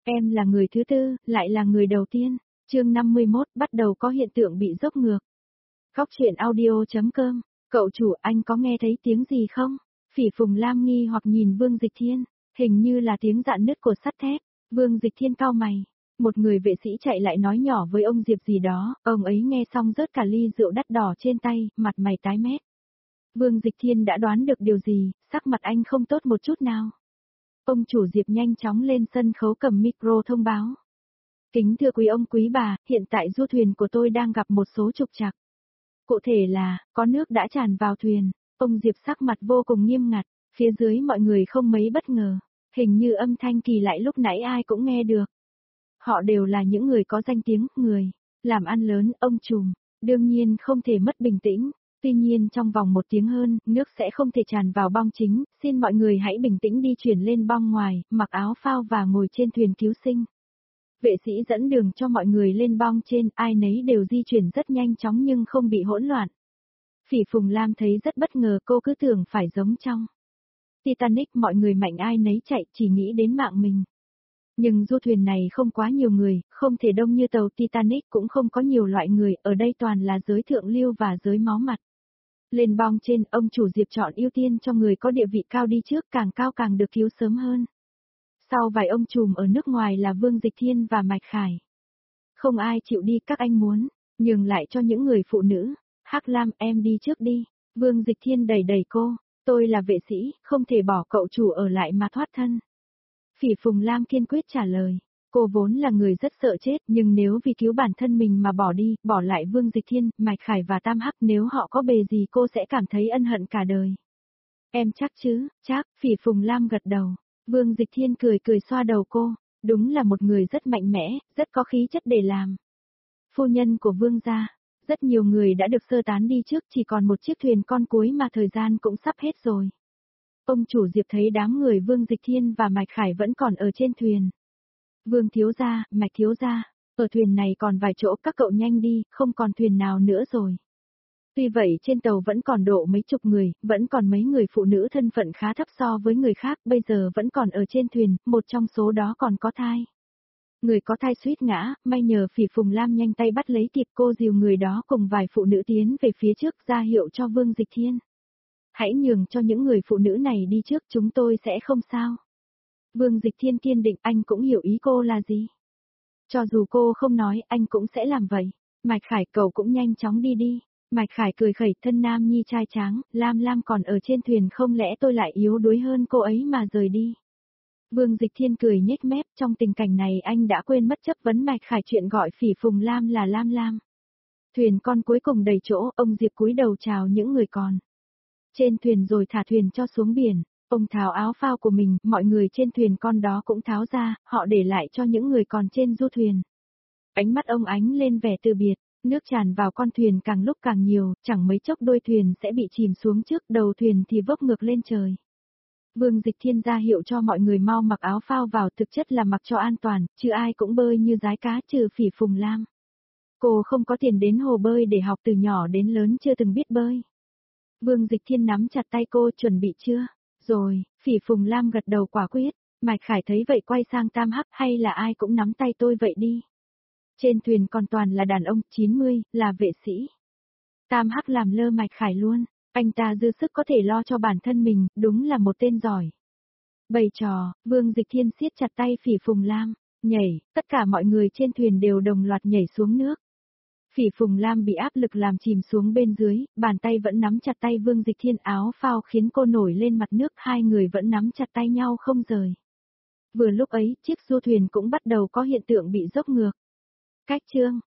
Em là người thứ tư, lại là người đầu tiên. Chương 51 bắt đầu có hiện tượng bị dốc ngược. Góc truyện audio.com. Cậu chủ, anh có nghe thấy tiếng gì không? Phỉ Phùng Lam nghi hoặc nhìn Vương Dịch Thiên, hình như là tiếng rạn nứt của sắt thép. Vương Dịch Thiên cau mày. Một người vệ sĩ chạy lại nói nhỏ với ông Diệp gì đó, ông ấy nghe xong rớt cả ly rượu đắt đỏ trên tay, mặt mày tái mét. Vương Dịch Thiên đã đoán được điều gì, sắc mặt anh không tốt một chút nào. Ông chủ Diệp nhanh chóng lên sân khấu cầm micro thông báo. Kính thưa quý ông quý bà, hiện tại du thuyền của tôi đang gặp một số trục trặc. Cụ thể là, có nước đã tràn vào thuyền. Ông Diệp sắc mặt vô cùng nghiêm ngặt, phía dưới mọi người không mấy bất ngờ. Hình như âm thanh kỳ lại lúc nãy ai cũng nghe được. Họ đều là những người có danh tiếng, người làm ăn lớn, ông trùm, đương nhiên không thể mất bình tĩnh. Tuy nhiên trong vòng 1 tiếng hơn, nước sẽ không thể tràn vào bong chính, xin mọi người hãy bình tĩnh đi chuyển lên bong ngoài, mặc áo phao và ngồi trên thuyền cứu sinh. Vệ sĩ dẫn đường cho mọi người lên bong trên, ai nấy đều di chuyển rất nhanh chóng nhưng không bị hỗn loạn. Phỉ Phùng Lam thấy rất bất ngờ, cô cứ tưởng phải giống trong Titanic, mọi người mạnh ai nấy chạy, chỉ nghĩ đến mạng mình. Nhưng du thuyền này không quá nhiều người, không thể đông như tàu Titanic, cũng không có nhiều loại người, ở đây toàn là giới thượng lưu và giới máu mặt. Lên bong trên, ông chủ Diệp chọn ưu tiên cho người có địa vị cao đi trước, càng cao càng được cứu sớm hơn. Sau vài ông trùm ở nước ngoài là Vương Dịch Thiên và Mạch Khải. Không ai chịu đi, các anh muốn nhường lại cho những người phụ nữ. Hắc Lam, em đi trước đi. Vương Dịch Thiên đẩy đẩy cô. Tôi là vệ sĩ, không thể bỏ cậu chủ ở lại mà thoát thân. Phỉ Phùng Lam kiên quyết trả lời. Cô vốn là người rất sợ chết, nhưng nếu vì cứu bản thân mình mà bỏ đi, bỏ lại Vương Dịch Thiên, Mạch Khải và Tam Hắc, nếu họ có bề gì cô sẽ cảm thấy ân hận cả đời. Em chắc chứ? Chắc. Phỉ Phùng Lam gật đầu. Vương Dịch Thiên cười cười xoa đầu cô. Đúng là một người rất mạnh mẽ, rất có khí chất để làm phu nhân của Vương gia. Rất nhiều người đã được sơ tán đi trước, chỉ còn một chiếc thuyền con cuối mà thời gian cũng sắp hết rồi. Ông chủ Diệp thấy đám người Vương Dịch Thiên và Mạch Khải vẫn còn ở trên thuyền. Vương thiếu gia, Mạch thiếu gia, ở thuyền này còn vài chỗ, các cậu nhanh đi, không còn thuyền nào nữa rồi. Tuy vậy trên tàu vẫn còn độ mấy chục người, vẫn còn mấy người phụ nữ thân phận khá thấp so với người khác, bây giờ vẫn còn ở trên thuyền, một trong số đó còn có thai. Người có thai suýt ngã, may nhờ Phỉ Phùng Lam nhanh tay bắt lấy kịp, cô dìu người đó cùng vài phụ nữ tiến về phía trước, ra hiệu cho Vương Dịch Thiên. Hãy nhường cho những người phụ nữ này đi trước, chúng tôi sẽ không sao. Vương Dịch Thiên kiên định, anh cũng hiểu ý cô là gì. Cho dù cô không nói, anh cũng sẽ làm vậy. Mạch Khải, cậu cũng nhanh chóng đi đi. Mạch Khải cười khẩy, thân nam nhi trai tráng, Lam Lam còn ở trên thuyền, không lẽ tôi lại yếu đuối hơn cô ấy mà rời đi. Vương Dịch Thiên cười nhếch mép, trong tình cảnh này anh đã quên mất chất vấn Mạch Khải chuyện gọi Phỉ Phùng Lam là Lam Lam. Thuyền con cuối cùng đầy chỗ, ông Diệp cúi đầu chào những người còn trên thuyền rồi thả thuyền cho xuống biển. Ông tháo áo phao của mình, mọi người trên thuyền con đó cũng tháo ra, họ để lại cho những người còn trên du thuyền. Ánh mắt ông ánh lên vẻ từ biệt, nước tràn vào con thuyền càng lúc càng nhiều, chẳng mấy chốc đuôi thuyền sẽ bị chìm xuống trước, đầu thuyền thì vốc ngược lên trời. Vương Dịch Thiên ra hiệu cho mọi người mau mặc áo phao vào, thực chất là mặc cho an toàn, chứ ai cũng bơi như rái cá trừ Phỉ Phùng Lam. Cô không có tiền đến hồ bơi để học, từ nhỏ đến lớn chưa từng biết bơi. Vương Dịch Thiên nắm chặt tay cô, chuẩn bị chưa? Rồi, Phỉ Phùng Lam gật đầu quả quyết. Mạch Khải thấy vậy quay sang Tam Hắc, hay là ai cũng nắm tay tôi vậy đi. Trên thuyền còn toàn là đàn ông, 90, là vệ sĩ. Tam Hắc làm lơ Mạch Khải luôn, anh ta dư sức có thể lo cho bản thân mình, đúng là một tên giỏi. Bày trò, Vương Dịch Thiên siết chặt tay Phỉ Phùng Lam, nhảy, tất cả mọi người trên thuyền đều đồng loạt nhảy xuống nước. Phỉ Phùng Lam bị áp lực làm chìm xuống bên dưới, bàn tay vẫn nắm chặt tay Vương Dịch Thiên, áo phao khiến cô nổi lên mặt nước, hai người vẫn nắm chặt tay nhau không rời. Vừa lúc ấy, chiếc du thuyền cũng bắt đầu có hiện tượng bị dốc ngược. Cách chương